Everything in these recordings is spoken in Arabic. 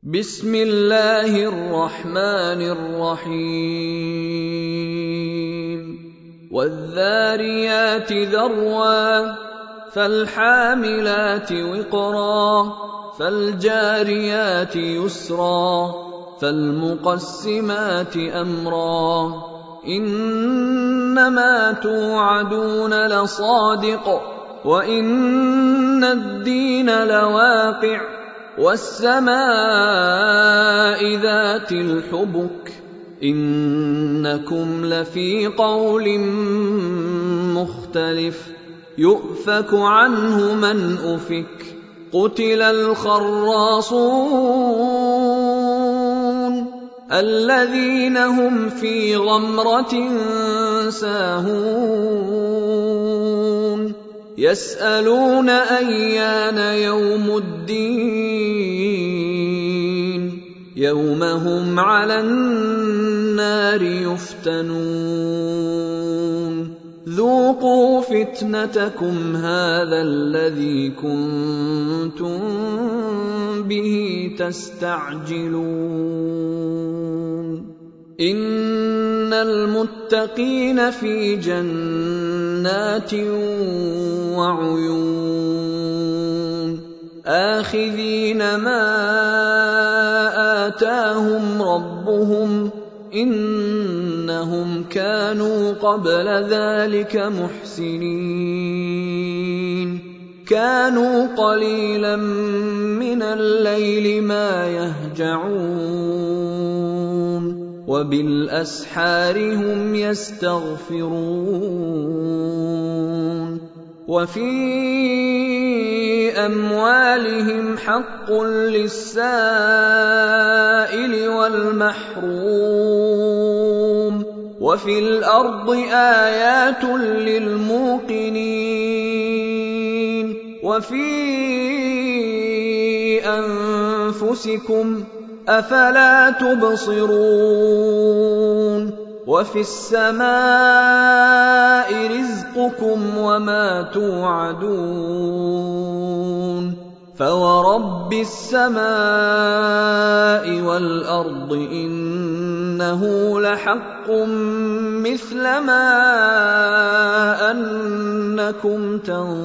بسم الله الرحمن الرحيم والذاريات ذروا فالحاملات وقرا فالجاريات يسرا فالمقسمات أمرا إنما توعدون لصادق وإن الدين لواقع والسماء ذات الحبك إنكم لفي قول مختلف يؤفك عنه من أفك قتل الخراصون الذين هم في غمرة ساهون يسألون أيان يوم الدين يوم هم على النار يفتنون ذوقوا فتنتكم هذا الذي كنتم به تستعجلون إن المتقين في جنات وعيون آخذين ما آتاهم ربهم إنهم كانوا قبل ذلك محسنين كانوا قليلا من الليل ما يهجعون وبالأسحار هم يستغفرون وفي أموالهم حق للسائل والمحروم وفي الأرض آيات للموقنين وفي أنفسكم أفلا تبصرون وفي السماء رزقكم وما توعدون فورب السماء والأرض إنه لحق مثل ما أنكم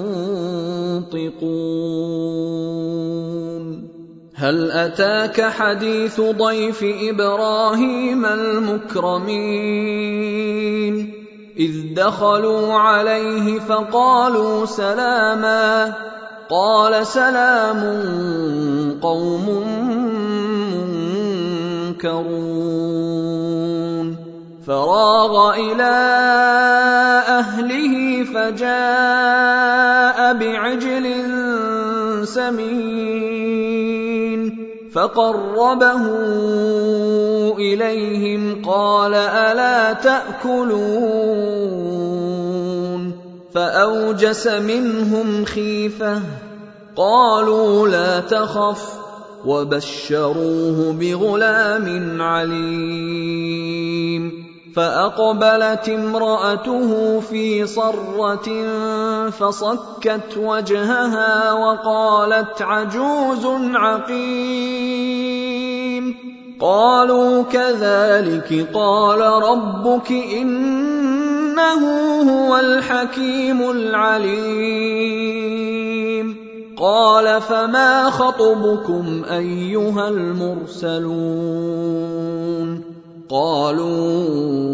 تنطقون هل أتاك حديث ضيف إبراهيم المكرمين إذ دخلوا عليه فقالوا سلاما قال سلام قوم منكرون فراغ إلى أهله فجاء بعجل سمين فقربه إليهم قال ألا تأكلون فأوجس منهم خيفة قالوا لا تخف وبشروه بغلام عليم فأقبلت امرأته في صرة فصكت وجهها وقالت عجوز عقيم قالوا كذلك قال ربك إنه هو الحكيم العليم قال فما خطبكم أيها المرسلون قالوا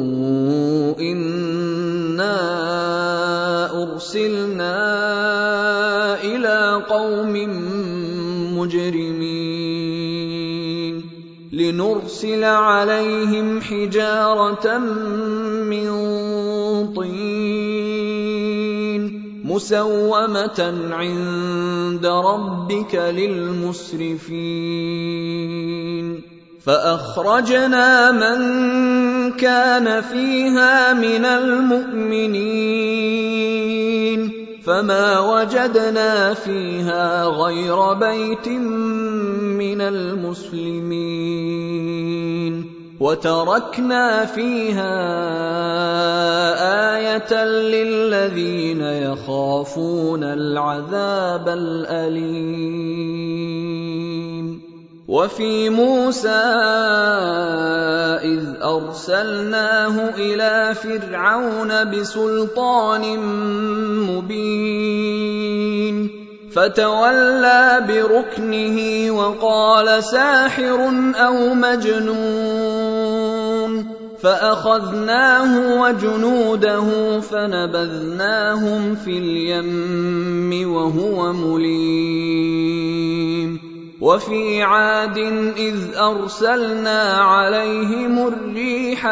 إنا أرسلنا إلى قوم مجرمين لنرسل عليهم حجارة من طين مسومة عند ربك للمسرفين فأخرجنا من كان فيها من المؤمنين فما وجدنا فيها غير بيت من المسلمين وتركنا فيها آية للذين يخافون العذاب الأليم وفي موسى إذ أرسلناه إلى فرعون بسلطان مبين فتولى بركنه وقال ساحر أو مجنون فأخذناه وجنوده فنبذناهم في اليم وهو مليم وفي عاد إذ أرسلنا عليهم الريح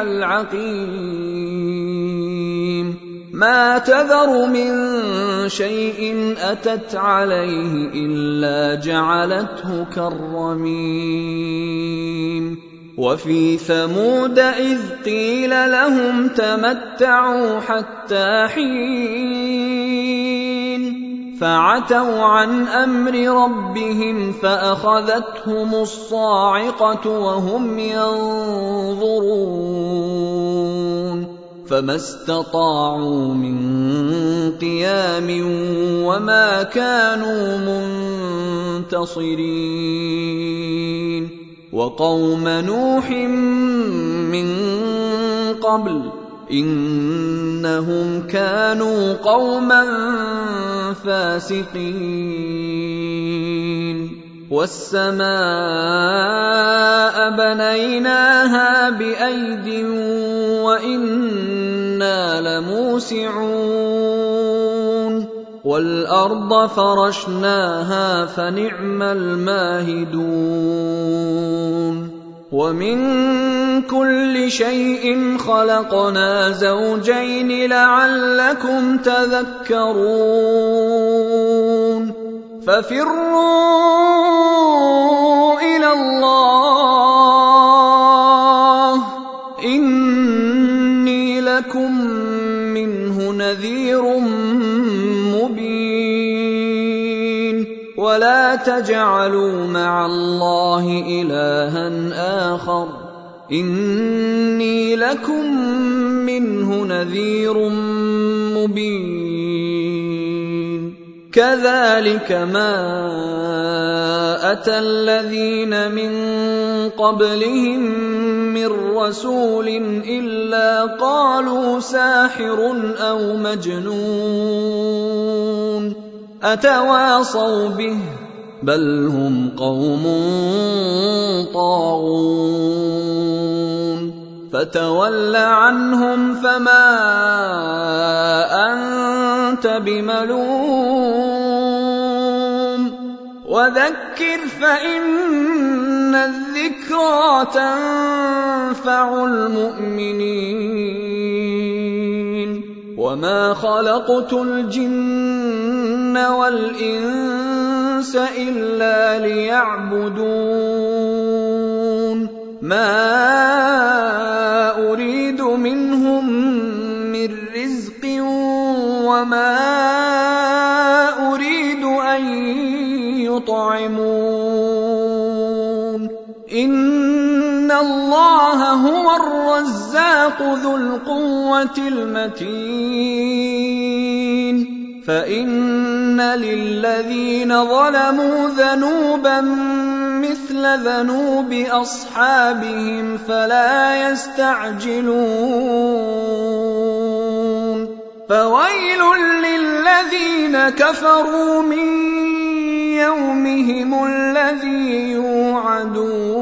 العقيم ما تذر من شيء أتت عليه إلا جعلته كالرميم وفي ثمود إذ قيل لهم تمتعوا حتى حين فعتوا عن أمر ربهم فأخذتهم الصاعقة وهم ينظرون فما استطاعوا من قيام وما كانوا منتصرين وقوم نوح من قبل إنهم كانوا قوما فاسقين والسماء بنيناها بأيد وإنا لموسعون والأرض فرشناها فنعم الماهدون ومن كل شيء خلقنا زوجين لعلكم تذكرون ففروا إلى الله إني لكم منه نذير مبين ولا تجعلوا مع الله إلها آخر إني لكم منه نذير مبين كذلك ما أتى الذين من قبلهم من رسول إلا قالوا ساحر أو مجنون أتواصوا به بل هم قوم طاغون فتول عنهم فما أنت بملوم وذكر فإن الذكرى تنفع المؤمنين وما خلقت الجن والإنس إلا ليعبدون ما أريد منهم من رزق وما أريد أن يطعمون إن الله هو الرزاق ذو القوة المتين فإن للذين ظلموا ذنوبا مثل ذنوب أصحابهم فلا يستعجلون فويل للذين كفروا من يومهم الذي يوعدون